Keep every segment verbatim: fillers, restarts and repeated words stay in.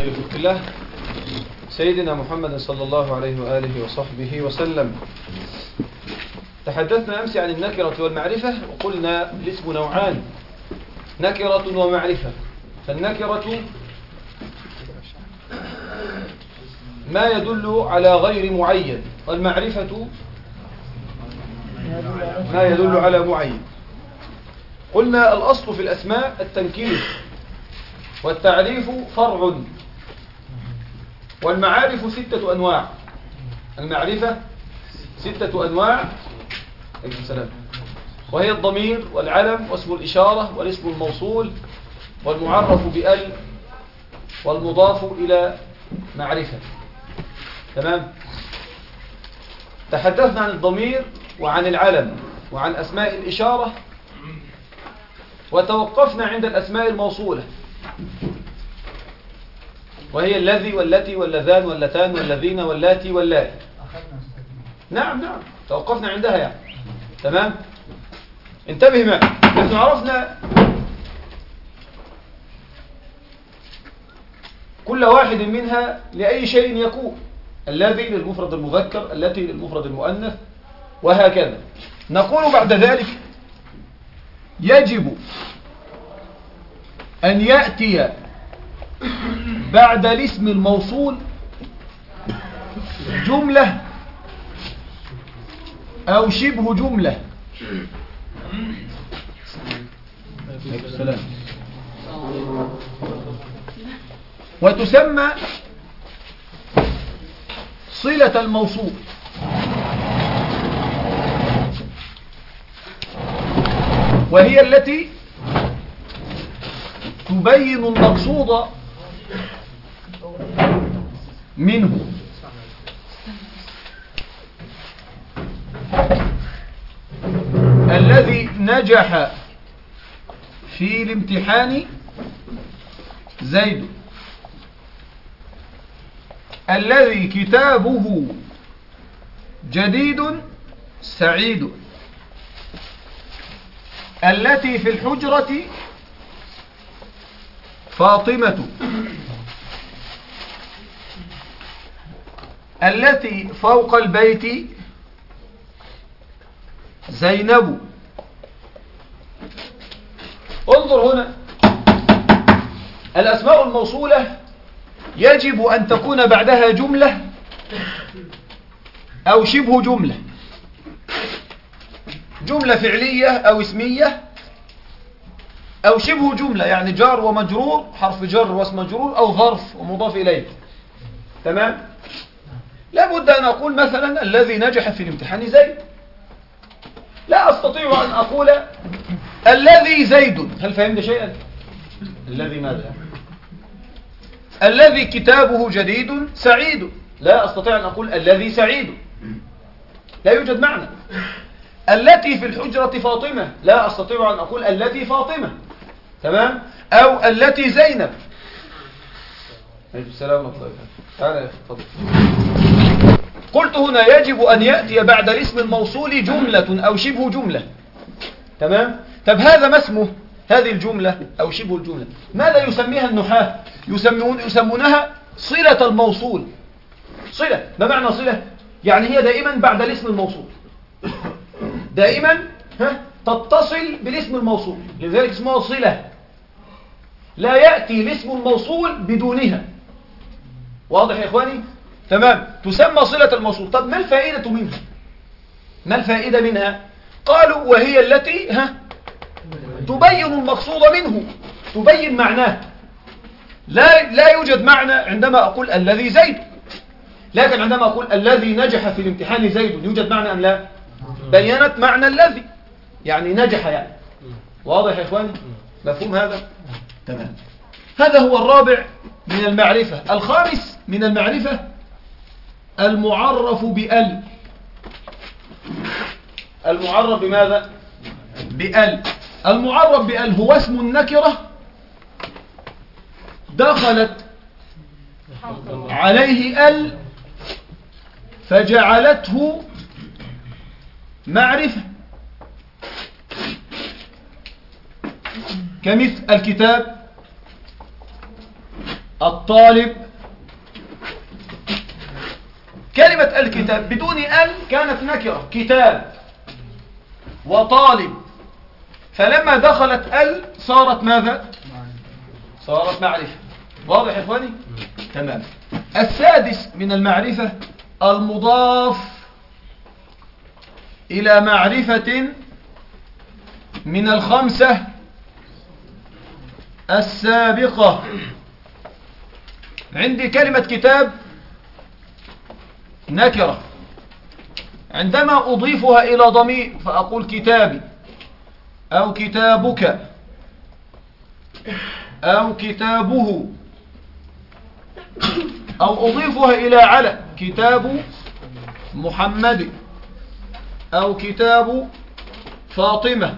خير خلق الله سيدنا محمد صلى الله عليه وآله وصحبه وسلم. تحدثنا أمس عن النكرة والمعرفة وقلنا الاسم نوعان، نكرة ومعرفة. فالنكرة ما يدل على غير معين، والمعرفة ما يدل على معين. قلنا الأصل في الأسماء التنكير، والتعريف فرع، والمعارف ستة أنواع. المعرفة ستة أنواع، السلام، وهي الضمير والعلم واسم الإشارة والاسم الموصول والمعرف بأل والمضاف إلى معرفة. تمام. تحدثنا عن الضمير وعن العلم وعن أسماء الإشارة، وتوقفنا عند الأسماء الموصولة، وهي الذي والتي واللذان واللتان والذين واللاتي واللائي. نعم نعم توقفنا عندها يعني. تمام. انتبه معي، نحن عرفنا كل واحد منها لأي شيء يكون. الذي للمفرد المذكر، التي للمفرد المؤنث، وهكذا. نقول بعد ذلك يجب أن يأتي بعد الاسم الموصول جملة أو شبه جملة. السلام. وتسمى صلة الموصول، وهي التي تبين المقصود منه. الذي نجح في الامتحان زيد، الذي كتابه جديد سعيد، التي في الحجرة فاطمة، التي فوق البيت زينب. انظر هنا، الأسماء الموصولة يجب أن تكون بعدها جملة أو شبه جملة، جملة فعلية أو اسمية، أو شبه جملة يعني جار ومجرور، حرف جر واسم مجرور، أو ظرف ومضاف إليه. تمام. لا بد أن أقول مثلا الذي نجح في الامتحان زيد. لا أستطيع أن أقول الذي زيد. هل فهمت شيئا؟ الذي ماذا؟ الذي كتابه جديد سعيد. لا أستطيع أن أقول الذي سعيد، لا يوجد معنى. التي في الحجرة فاطمة، لا أستطيع أن أقول التي فاطمة. تمام. أو التي زينب. السلام عليكم. تعالى يا أخي تفضل. قلت هنا يجب أن يأتي بعد الاسم الموصول جملة أو شبه جملة. تمام. طب هذا ما اسمه هذه الجملة أو شبه الجملة؟ ماذا يسميها النحاة؟ يسمون يسمونها صلة الموصول. صلة، ما معنى صلة؟ يعني هي دائما بعد الاسم الموصول، دائما ها تتصل بالاسم الموصول، لذلك اسمها صلة. لا يأتي الاسم الموصول بدونها. واضح يا إخواني؟ تمام. تسمى صلة الموصول. طب ما الفائدة منها؟ ما الفائدة منها؟ قالوا وهي التي ها تبين المقصود منه، تبين معناه. لا لا يوجد معنى عندما أقول الذي زيد، لكن عندما أقول الذي نجح في الامتحان زيد يوجد معنى أم لا؟ بينت معنى الذي، يعني نجح يعني. واضح يا إخواني؟ مفهوم هذا؟ تمام. هذا هو الرابع من المعرفة. الخامس من المعرفة المعرف بأل. المعرف بماذا؟ بأل. المعرف بأل هو اسم النكرة دخلت عليه أل فجعلته معرفة، كمثل الكتاب، الطالب. كلمة الكتاب بدون ال كانت نكرة، كتاب وطالب، فلما دخلت ال صارت ماذا؟ صارت معرفة. واضح يا إخواني؟ تمام. السادس من المعرفة المضاف إلى معرفة من الخمسة السابقة. عندي كلمة كتاب نكرة، عندما أضيفها إلى ضمير فأقول كتابي أو كتابك أو كتابه، أو أضيفها إلى علم كتاب محمد أو كتاب فاطمة،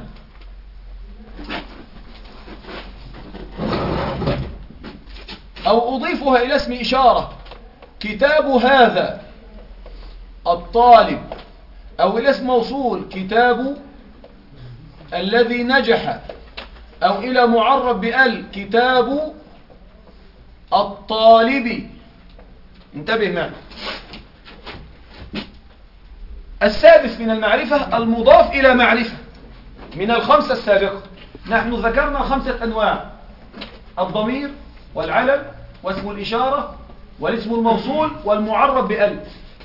أو أضيفها إلى اسم إشارة كتاب هذا الطالب، أو إلى اسم موصول كتاب الذي نجح، أو إلى معرب بأل كتاب الطالب. انتبه معي. السادس من المعرفة المضاف إلى معرفة من الخمسة السابقة. نحن ذكرنا خمسة أنواع: الضمير والعلم واسم الإشارة والاسم الموصول والمعرب بأل.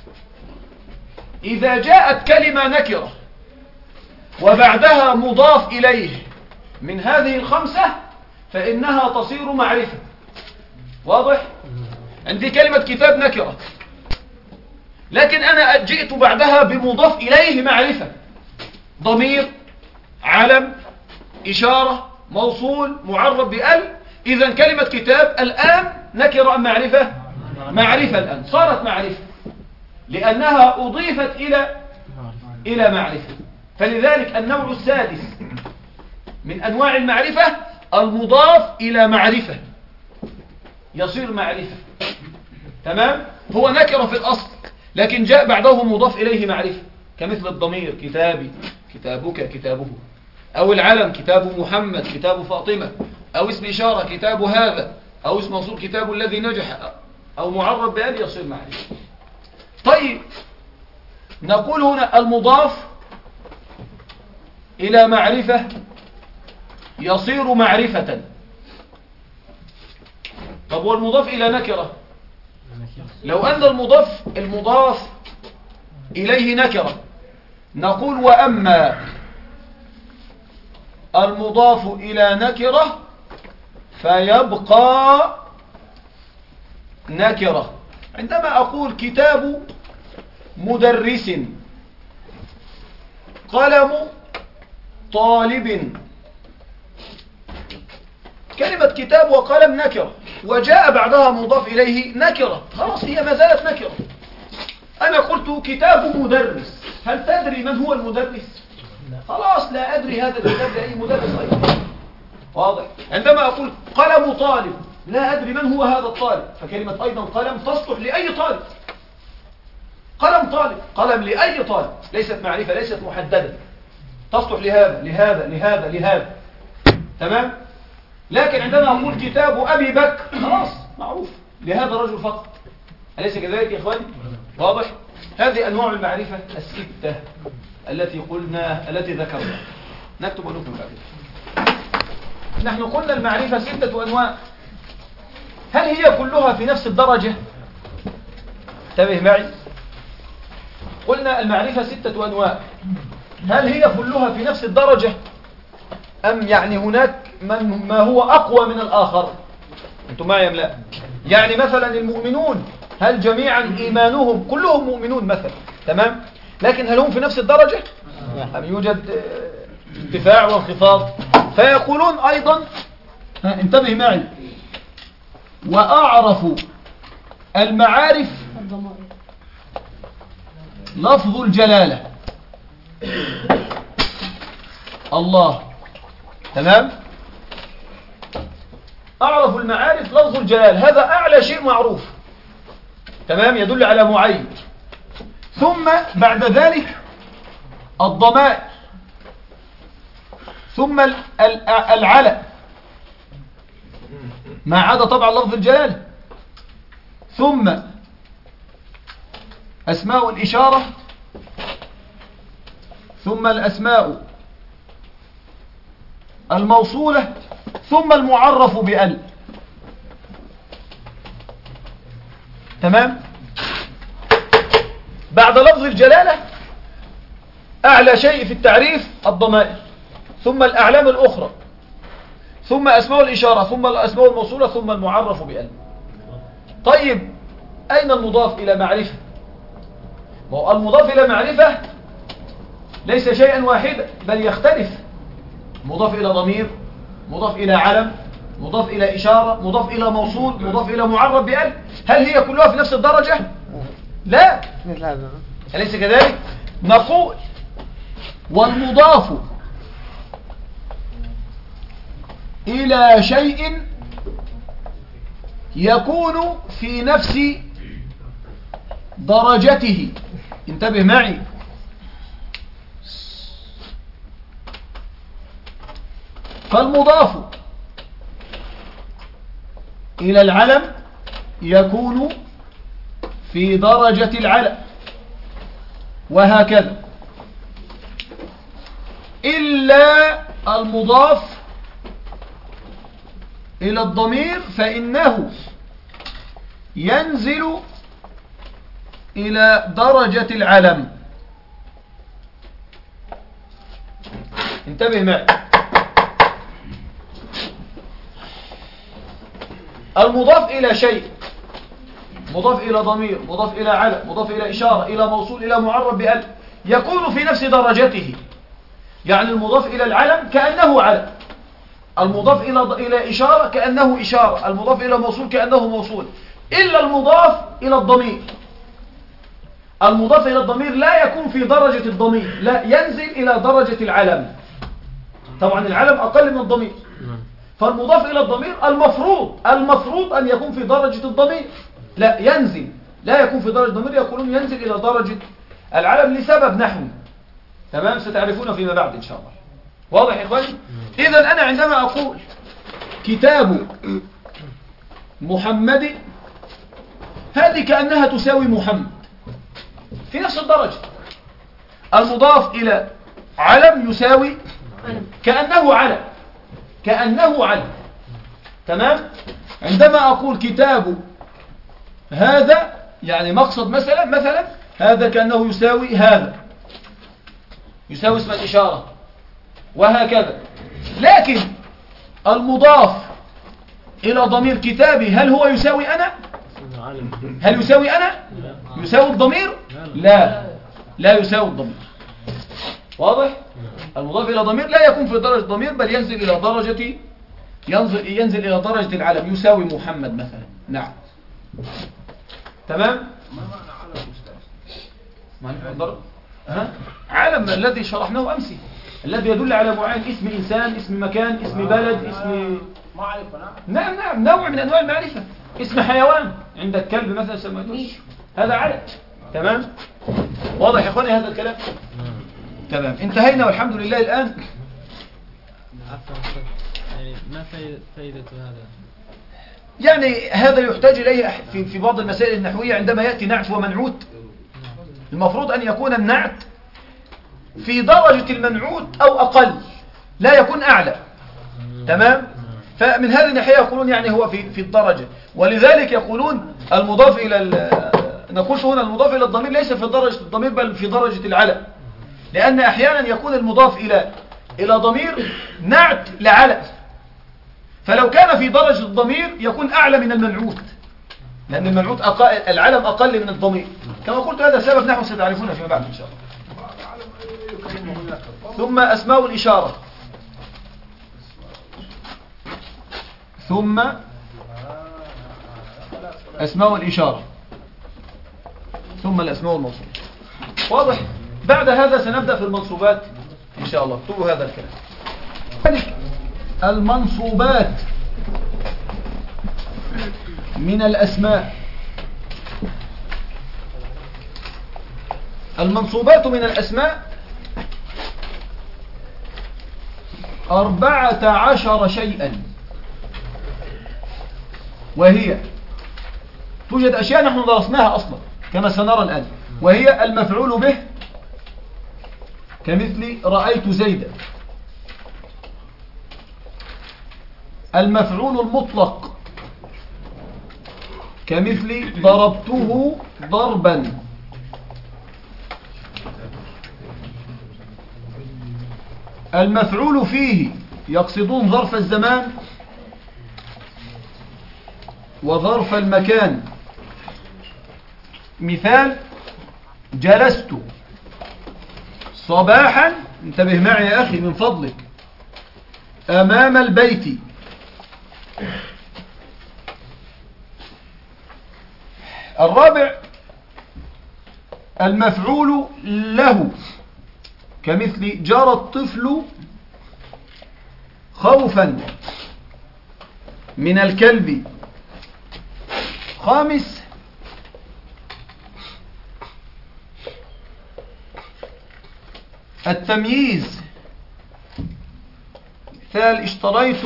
إذا جاءت كلمة نكرة وبعدها مضاف إليه من هذه الخمسة فإنها تصير معرفة. واضح؟ عندي كلمة كتاب نكرة، لكن أنا جئت بعدها بمضاف إليه معرفة، ضمير، علم، إشارة، موصول، معرب بأل. إذن كلمة كتاب الآن نكرة أم معرفة؟ معرفة الآن، صارت معرفة لأنها أضيفت إلى إلى معرفة. فلذلك النوع السادس من أنواع المعرفة المضاف إلى معرفة يصير معرفة. تمام؟ هو نكرة في الأصل لكن جاء بعده مضاف إليه معرفة، كمثل الضمير كتابي، كتابك، كتابه، أو العلم كتاب محمد، كتاب فاطمة، أو اسم إشارة كتاب هذا، أو اسم موصول كتاب الذي نجح، أو معرب بأل يصير معرفة. طيب نقول هنا المضاف إلى معرفة يصير معرفة. طب والمضاف إلى نكرة؟ لو أن المضاف المضاف إليه نكرة نقول وأما المضاف إلى نكرة فيبقى نكرة. عندما أقول كتاب مدرس، قلم طالب، كلمة كتاب وقلم نكرة وجاء بعدها مضاف إليه نكرة، خلاص هي ما زالت نكرة. أنا قلت كتاب مدرس، هل تدري من هو المدرس؟ خلاص لا أدري هذا الكتاب لأي مدرس أيضا. واضح؟ عندما أقول قلم طالب لا أدري من هو هذا الطالب، فكلمة أيضا قلم تصلح لأي طالب. قلم طالب، قلم لأي طالب، ليست معرفة، ليست محددة، تصلح لهذا لهذا لهذا لهذا. تمام؟ لكن عندما أقول كتاب أبي بكر خلاص معروف لهذا الرجل فقط. أليس كذلك يا إخواني؟ واضح؟ هذه أنواع المعرفة الستة التي قلنا التي ذكرنا. نكتب ونكتب بعدين. نحن قلنا المعرفة ستة أنواع. هل هي كلها في نفس الدرجة؟ انتبه معي. قلنا المعرفة ستة أنواع. هل هي كلها في نفس الدرجة أم يعني هناك من ما هو أقوى من الآخر؟ أنتم معي أم لا؟ يعني مثلا المؤمنون هل جميعا إيمانهم كلهم مؤمنون مثلا؟ تمام؟ لكن هل هم في نفس الدرجة؟ أم يوجد ارتفاع وانخفاض؟ فيقولون أيضا انتبه معي وأعرف المعارف لفظ الجلالة الله. تمام؟ أعرف المعارف لفظ الجلال، هذا أعلى شيء معروف. تمام؟ يدل على معين. ثم بعد ذلك الضمائر، ثم العلم ما عدا طبعا لفظ الجلال. ثم أسماء الإشارة ثم الأسماء الموصولة ثم المعرف بأل. تمام؟ بعد لفظ الجلالة أعلى شيء في التعريف الضمائر، ثم الأعلام الأخرى، ثم أسماء الإشارة، ثم الأسماء الموصولة، ثم المعرف بأل. طيب أين المضاف إلى معرفة؟ المضاف إلى معرفة ليس شيئا واحدا بل يختلف، مضاف إلى ضمير، مضاف إلى علم، مضاف إلى إشارة، مضاف إلى موصول، مضاف إلى معرف بأل. هل هي كلها في نفس الدرجة؟ لا، أليس كذلك؟ نقول والمضاف إلى شيء يكون في نفس درجته. انتبه معي، فالمضاف إلى العلم يكون في درجة العلم، وهكذا، إلا المضاف إلى الضمير فإنه ينزل إلى درجة العلم. انتبه معي، المضاف إلى شيء، مضاف إلى ضمير، مضاف إلى علم، مضاف إلى إشارة، إلى موصول، إلى معرب بأل، يكون في نفس درجته. يعني المضاف إلى العلم كأنه علم، المضاف إلى إلى إشارة كأنه إشارة، المضاف إلى موصول كأنه موصول، إلا المضاف إلى الضمير. المضاف إلى الضمير لا يكون في درجة الضمير، لا، ينزل إلى درجة العلم. طبعا العلم أقل من الضمير، فالمضاف إلى الضمير المفروض المفروض أن يكون في درجة الضمير، لا، ينزل، لا يكون في درجة الضمير، يقولون ينزل إلى درجة العلم لسبب نحو. تمام، ستعرفونه فيما بعد إن شاء الله. واضح يا إخواني؟ إذن أنا عندما أقول كتاب محمد، هذه كأنها تساوي محمد في نفس الدرجة. المضاف إلى علم يساوي كأنه علم، كأنه علم. تمام؟ عندما أقول كتاب هذا، يعني مقصد مثلا مثلا هذا كأنه يساوي هذا، يساوي اسم الإشارة، وهكذا. لكن المضاف إلى ضمير كتابي هل هو يساوي أنا؟ هل يساوي أنا؟ يساوي الضمير؟ لا، لا يساوي الضمير. واضح؟ المضاف إلى ضمير لا يكون في درجة الضمير، بل ينزل إلى درجة ينزل, ينزل إلى درجة العلم، يساوي محمد مثلا. نعم، تمام؟ ما معنى علم أستاذ؟ ما ها؟ علم الذي شرحناه أمسي، الذي يدل على معين، اسم إنسان، اسم مكان، اسم بلد، اسم معرفة. نعم نعم، نوع من أنواع المعرفة. اسم حيوان، عندك كلب مثلا سميتوش، هذا علم. تمام؟ واضح يا اخواني هذا الكلام؟ تمام، انتهينا والحمد لله. الآن يعني ما فائدة هذا؟ يعني هذا يحتاج إليه في في بعض المسائل النحوية. عندما يأتي نعت ومنعوت، المفروض أن يكون النعت في درجة المنعوت أو أقل، لا يكون أعلى. تمام؟ فمن هذه الناحية يقولون يعني هو في في الدرجة، ولذلك يقولون المضاف إلى نقول هنا المضاف إلى الضمير ليس في درجة الضمير بل في درجة العلم، لأن أحيانا يكون المضاف إلى إلى ضمير نعت لعلم، فلو كان في درجة الضمير يكون أعلى من المنعوت، لأن المنعوت أقل، العلم أقل من الضمير. كما قلت هذا سبب نحو ستعرفونه فيما بعد إن شاء الله. ثم أسماء الإشارة، ثم أسماء الإشارة، ثم الأسماء الموصولة. واضح؟ بعد هذا سنبدأ في المنصوبات إن شاء الله. اكتبوا هذا الكلام. المنصوبات من الأسماء، المنصوبات من الأسماء أربعة عشر شيئا، وهي توجد أشياء نحن درسناها أصلا كما سنرى الآن، وهي المفعول به كمثل رأيت زيدا. المفعول المطلق كمثل ضربته ضربا. المفعول فيه يقصدون ظرف الزمان وظرف المكان. مثال: جلست صباحا، انتبه معي يا أخي من فضلك، أمام البيت. الرابع المفعول له كمثل جرى الطفل خوفا من الكلب. خامس التمييز. مثال: اشتريت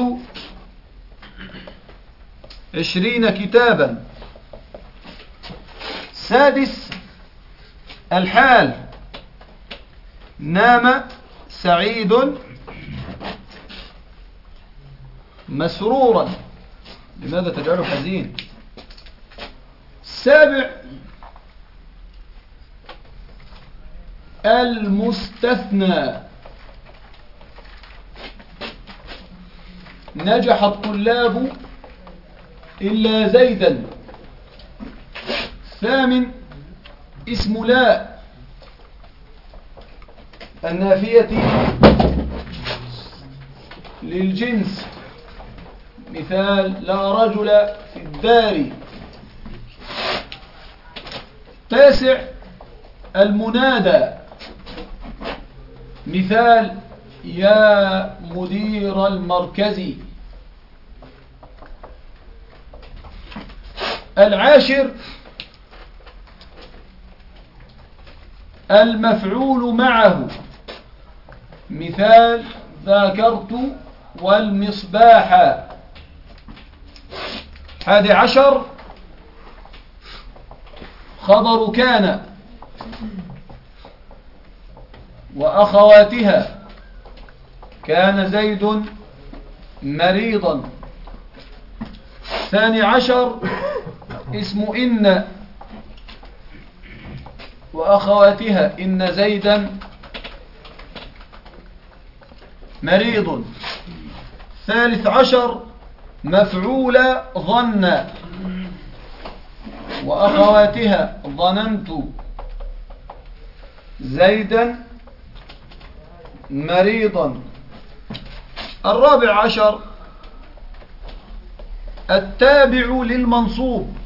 عشرين كتابا. سادس الحال. نام سعيد مسرورا. لماذا تجعله حزين؟ السابع المستثنى. نجح الطلاب إلا زيدا. الثامن اسم لا النافية للجنس. مثال: لا رجل في الدار. تاسع المنادى. مثال: يا مدير المركز. العاشر المفعول معه. مثال: ذاكرت والمصباح. حادي عشر خبر كان وأخواتها. كان زيد مريضا. ثاني عشر اسم إن وأخواتها. إن زيدا مريض. ثالث عشر مفعول ظن وأخواتها. ظننت زيدا مريضا. الرابع عشر التابع للمنصوب،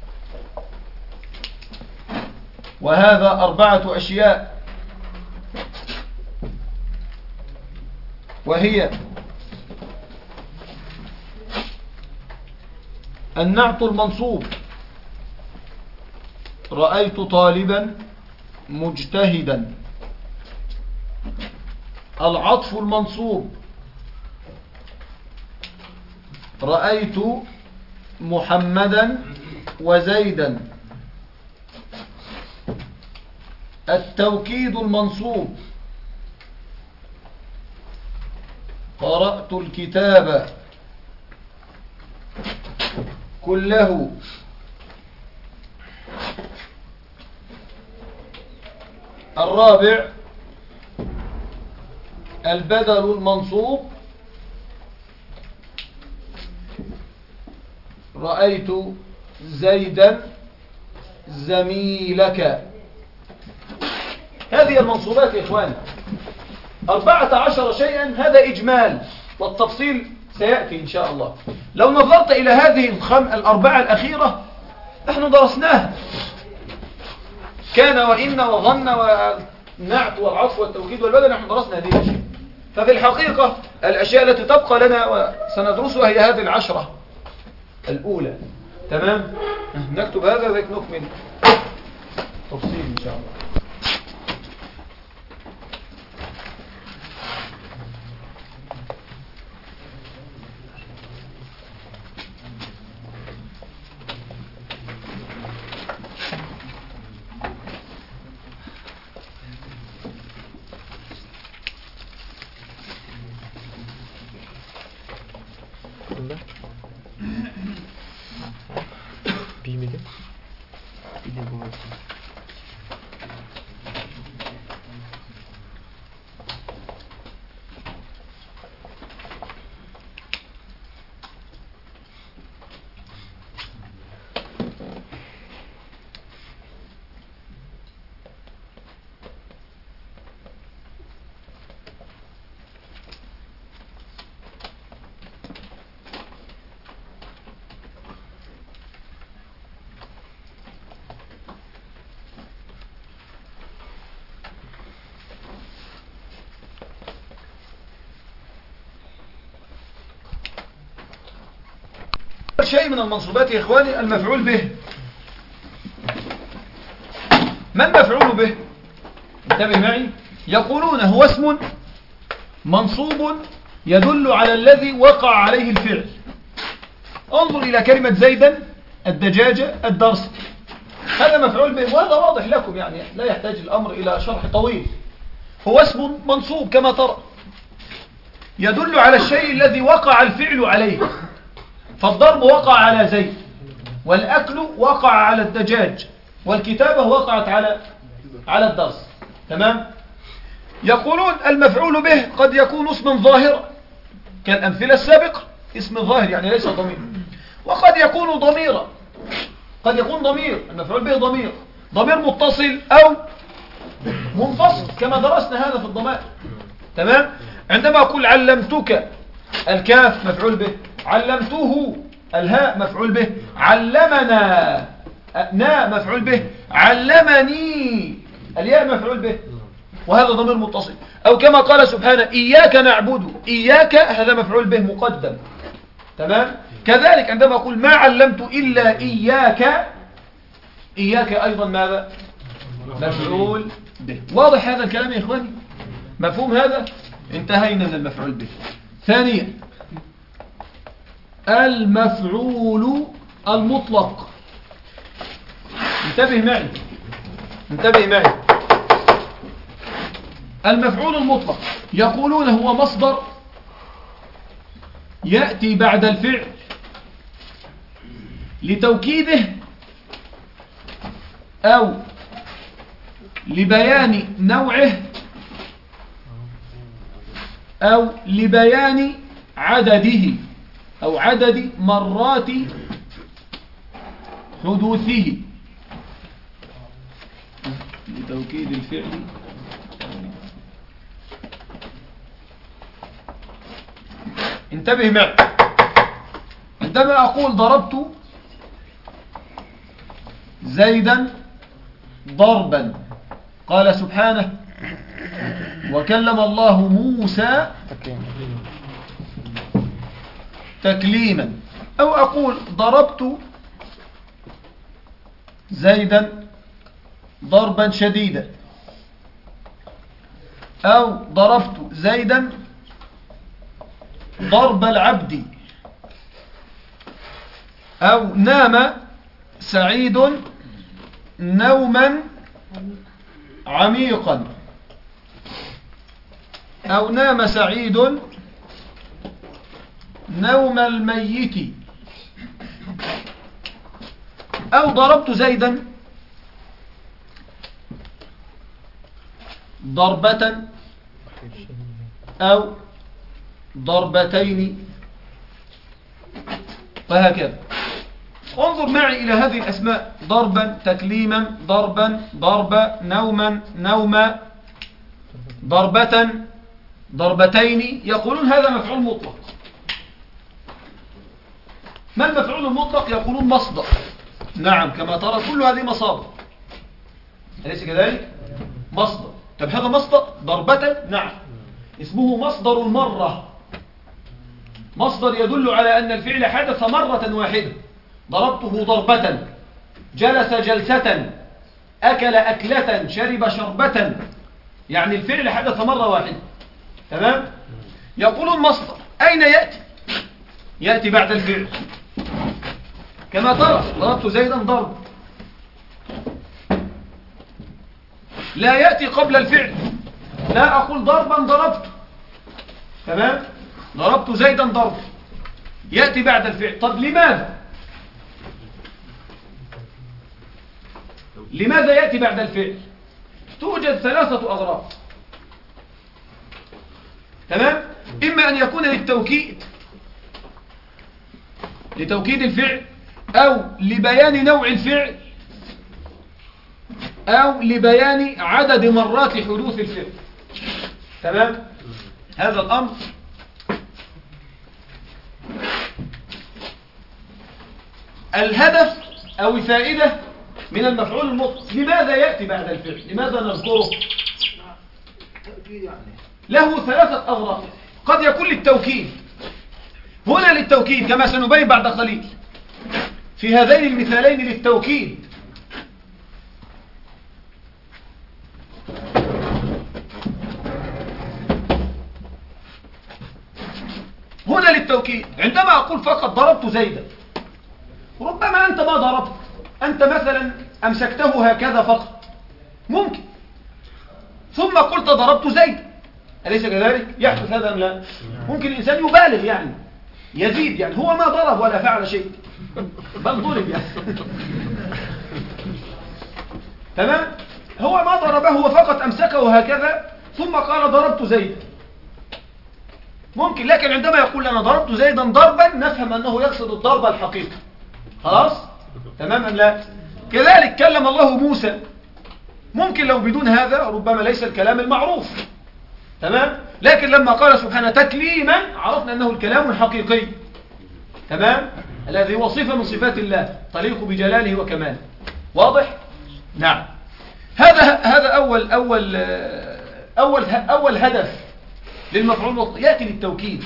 وهذا أربعة أشياء، وهي النعت المنصوب: رأيت طالبا مجتهدا. العطف المنصوب: رأيت محمدا وزيدا. التوكيد المنصوب: قرأت الكتاب كله. الرابع البدل المنصوب: رأيت زيدا زميلك. هذه المنصوبات يا إخواني أربعة عشر شيئا. هذا إجمال، والتفصيل سيأتي إن شاء الله. لو نظرت إلى هذه الخم... الأربعة الأخيرة نحن درسناها: كان وإن وظن والنعت والعطف والتوكيد والبدل. نحن درسنا هذه الأشياء. ففي الحقيقة الأشياء التي تبقى لنا وسندرسها هي هذه العشرة الأولى. تمام؟ نكتب هذا ذلك نكمل تفصيل إن شاء الله. Bilmedi. شيء من المنصوبات يا إخواني المفعول به. ما المفعول به؟ انتبه معي. يقولون هو اسم منصوب يدل على الذي وقع عليه الفعل. انظر إلى كلمة زيدا، الدجاجة، الدرس، هذا مفعول به، وهذا واضح لكم يعني لا يحتاج الأمر إلى شرح طويل. هو اسم منصوب كما ترى يدل على الشيء الذي وقع الفعل عليه. فالضرب وقع على زيد، والأكل وقع على الدجاج، والكتابة وقعت على على الدرس. تمام. يقولون المفعول به قد يكون اسما ظاهرا كالأمثلة السابقة، اسم ظاهر يعني ليس ضمير، وقد يكون ضميرا، قد يكون ضمير، المفعول به ضمير، ضمير متصل أو منفصل كما درسنا هذا في الضمائر. تمام. عندما أقول علمتك، الكاف مفعول به، علمته، الهاء مفعول به، علمنا، نا مفعول به، علمني، الياء مفعول به، وهذا ضمير متصل. أو كما قال سبحانه إياك نعبد، إياك هذا مفعول به مقدم. تمام. كذلك عندما أقول ما علمت إلا إياك، إياك أيضا ماذا؟ مفعول به. واضح هذا الكلام يا إخواني؟ مفهوم هذا؟ انتهينا من المفعول به. ثانيا المفعول المطلق. انتبه معي، انتبه معي. المفعول المطلق يقولون هو مصدر يأتي بعد الفعل لتوكيده أو لبيان نوعه أو لبيان عدده أو عدد مرات حدوثه، لتوكيد الفعل. انتبه معي. عندما أقول ضربت زيدا ضربا، قال سبحانه وكلم الله موسى تكليما. أو أقول ضربت زيدا ضربا شديدا، أو ضربت زيدا ضرب العبد، أو نام سعيد نوما عميقا، أو نام سعيد نوم الميت، أو ضربت زيدا ضربة أو ضربتين، وهكذا. انظر معي إلى هذه الأسماء: ضربا، تكليما، ضربا، ضربة، نوما، نوما، ضربة، ضربتين. يقولون هذا مفعول مطلق. ما المفعول المطلق؟ يقولون مصدر. نعم، كما ترى كل هذه مصادر، أليس كذلك؟ مصدر. طب هذا مصدر ضربة؟ نعم، اسمه مصدر المرة. مصدر يدل على أن الفعل حدث مرة واحدة. ضربته ضربة، جلس جلسة، أكل أكلة، شرب شربة، يعني الفعل حدث مرة واحدة. تمام؟ يقولون مصدر. أين يأتي؟ يأتي بعد الفعل كما ترى ضربت زيدا ضرب، لا يأتي قبل الفعل. لا أقول ضربا ضربت، تمام، ضربت زيدا ضرب، يأتي بعد الفعل. طب لماذا؟ لماذا يأتي بعد الفعل؟ توجد ثلاثة أغراض. تمام؟ إما أن يكون للتوكيد، لتوكيد الفعل، أو لبيان نوع الفعل، أو لبيان عدد مرات حدوث الفعل. تمام؟ هذا الأمر الهدف أو الفائدة من المفعول المطلق. لماذا يأتي بعد الفعل؟ لماذا نذكره؟ له ثلاثة أغراض. قد يكون للتوكيد، هنا للتوكيد كما سنبين بعد قليل. في هذين المثالين للتوكيد. هنا للتوكيد. عندما أقول فقط ضربت زيدا، ربما أنت ما ضربت، أنت مثلا أمسكته هكذا فقط، ممكن، ثم قلت ضربت زيد، أليس كذلك؟ يحدث هذا أم لا؟ ممكن الإنسان يبالغ يعني، يزيد يعني، هو ما ضرب ولا فعل شيء، بل ضرب يعني. تمام؟ هو ما ضربه، هو فقط أمسكه هكذا ثم قال ضربت زيد، ممكن. لكن عندما يقول أنا ضربت زيدا ضربا، نفهم أنه يقصد الضرب الحقيقي. خلاص؟ تمام أم لا؟ كذلك كلم الله موسى، ممكن لو بدون هذا ربما ليس الكلام المعروف. تمام؟ لكن لما قال سبحانه تكليما عرفنا أنه الكلام الحقيقي. تمام؟ الذي هو صفة من صفات الله تليق بجلاله وكماله. واضح؟ نعم. هذا هذا أول أول أول أول هدف للمفعول، يأتي للتوكيد.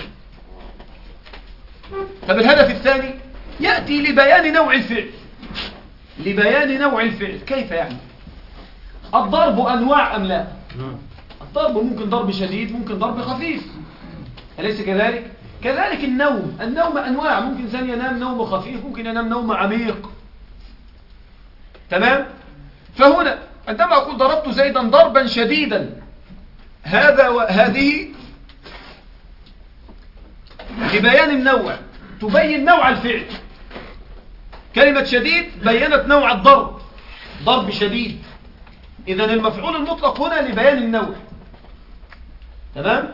طب الهدف الثاني يأتي لبيان نوع الفعل. لبيان نوع الفعل كيف يعني؟ الضرب أنواع أم لا؟ الضرب ممكن ضرب شديد، ممكن ضرب خفيف، أليس كذلك؟ كذلك النوم، النوم أنواع، ممكن إنسان ينام نوم خفيف، ممكن ينام نوم عميق. تمام؟ فهنا عندما أقول ضربت زيدا ضربا شديدا، هذا وهذه لبيان النوع، تبين نوع الفعل. كلمة شديد بينت نوع الضرب، ضرب شديد. إذن المفعول المطلق هنا لبيان النوع. تمام؟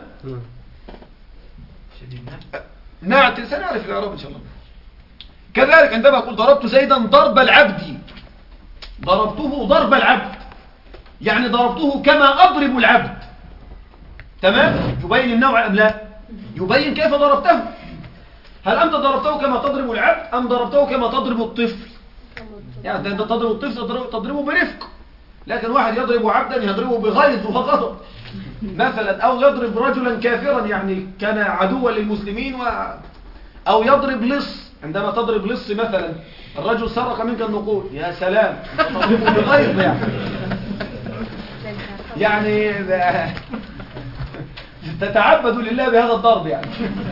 شديد نعم، سنعرف الإعراب إن شاء الله. كذلك عندما أقول ضربت زيدا ضرب العبد، ضربته ضرب العبد، يعني ضربته كما أضرب العبد. تمام؟ يبين النوع أم لا؟ يبين كيف ضربته. هل أنت ضربته كما تضرب العبد أم ضربته كما تضرب الطفل؟ يعني أنت تضرب الطفل تضربه برفق، لكن واحد يضرب عبدا يضربه بغيظ وغضب مثلا، أو يضرب رجلا كافرا يعني كان عدوا للمسلمين، و... أو يضرب لص. عندما تضرب لص مثلا، الرجل سرق منك النقود، يا سلام، تضربه بغيظ يعني يعني تتعبد لله بهذا الضرب يعني.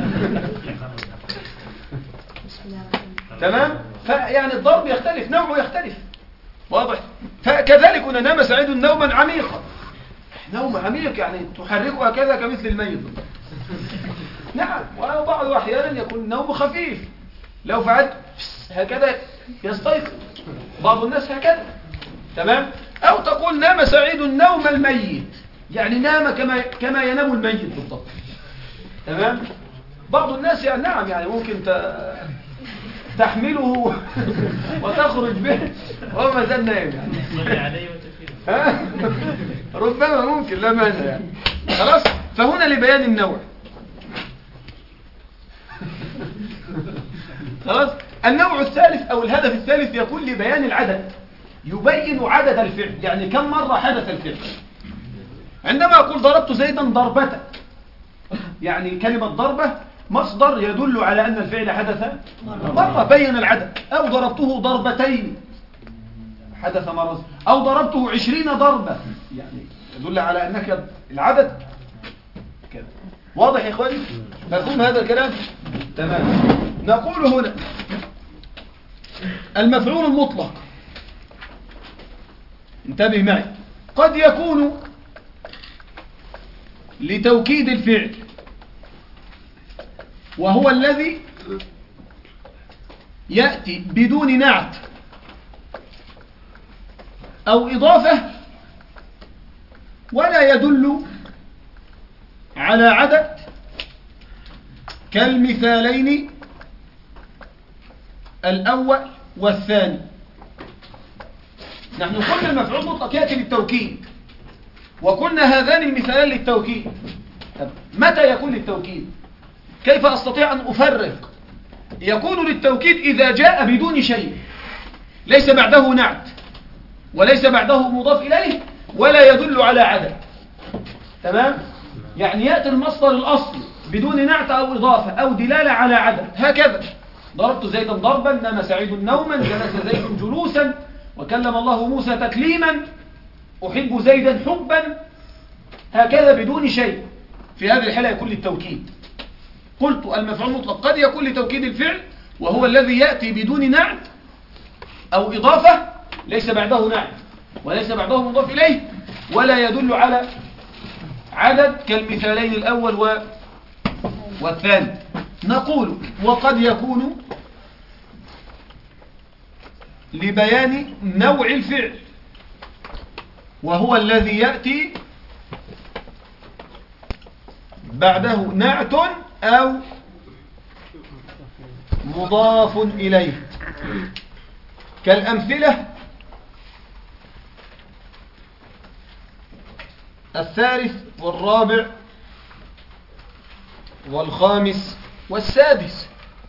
تمام؟ فيعني الضرب يختلف، نوعه يختلف. واضح؟ فكذلك هنا نام سعيد نوما عميقا، نوم عميق يعني تحركه هكذا كمثل الميت. نعم. وبعض أحيانا يكون نوم خفيف، لو فعلت هكذا يستيقظ بعض الناس هكذا. تمام؟ أو تقول نام سعيد نوم الميت، يعني نام كما كما ينام الميت بالضبط. تمام؟ بعض الناس يعني نعم يعني ممكن تحمله وتخرج به وهو ما زال نايم يعني. ربما ممكن، لا مانع يعني. خلاص؟ فهنا لبيان النوع. خلاص؟ النوع الثالث أو الهدف الثالث يكون لبيان العدد، يبين عدد الفعل، يعني كم مرة حدث الفعل. عندما أقول ضربت زيدا ضربتك، يعني كلمة ضربة مصدر يدل على أن الفعل حدث مرة، بين العدد. أو ضربته ضربتين، حدث مرة. أو ضربته عشرين ضربة، يعني يدل على أنك العدد كذا. واضح يا إخواني؟ مفهوم هذا الكلام؟ تمام. نقول هنا المفعول المطلق، انتبه معي، قد يكون لتوكيد الفعل، وهو الذي يأتي بدون نعت أو إضافة ولا يدل على عدد كالمثالين الأول والثاني. نحن قلنا المفعول مطلق يأتي للتوكيد، وقلنا هذان المثالان للتوكيد. طب متى يكون للتوكيد؟ كيف أستطيع أن أفرق؟ يكون للتوكيد إذا جاء بدون شيء، ليس بعده نعت وليس بعده مضاف إليه ولا يدل على عدد. تمام؟ يعني يأتي المصدر الأصلي بدون نعت أو إضافة أو دلالة على عدد. هكذا ضربت زيدا ضربا، نام سعيد نوما، جلس زيد جلوسا، وكلم الله موسى تكليما، أحب زيدا حبا. هكذا بدون شيء. في هذه الحالة يكون للتوكيد. قلت المفعول المطلق قد يكون لتوكيد الفعل، وهو الذي يأتي بدون نعت أو إضافة، ليس بعده نعت وليس بعده مضاف إليه ولا يدل على عدد كالمثالين الأول و... والثاني. نقول وقد يكون لبيان نوع الفعل، وهو الذي يأتي بعده نعت أو مضاف إليه، كالأمثلة الثالث والرابع والخامس والسادس.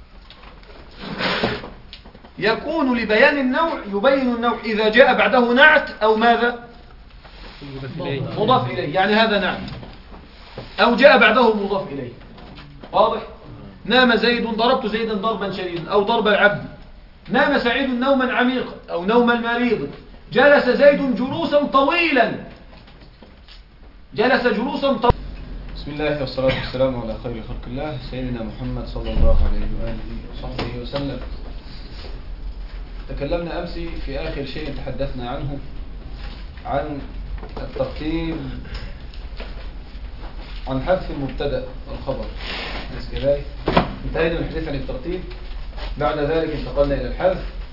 يكون لبيان النوع، يبين النوع إذا جاء بعده نعت أو ماذا؟ مضاف إليه، يعني هذا نعت، أو جاء بعده مضاف إليه. واضح؟ نام زيد، ضربت زيدا ضربا شديدا أو ضرب العبد. نام سعيد نوما عميقا أو نوم المريض. جلس زيد جلوسا طويلا، جلس جلوسا طويلا. بسم الله والصلاة والسلام على خير خلق الله سيدنا محمد صلى الله عليه وآله وصحبه وسلم. تكلمنا أمس في آخر شيء تحدثنا عنه عن الترتيب، عن حذف المبتدأ والخبر. انتهينا من الحديث عن الترتيب، بعد ذلك انتقلنا إلى الحذف.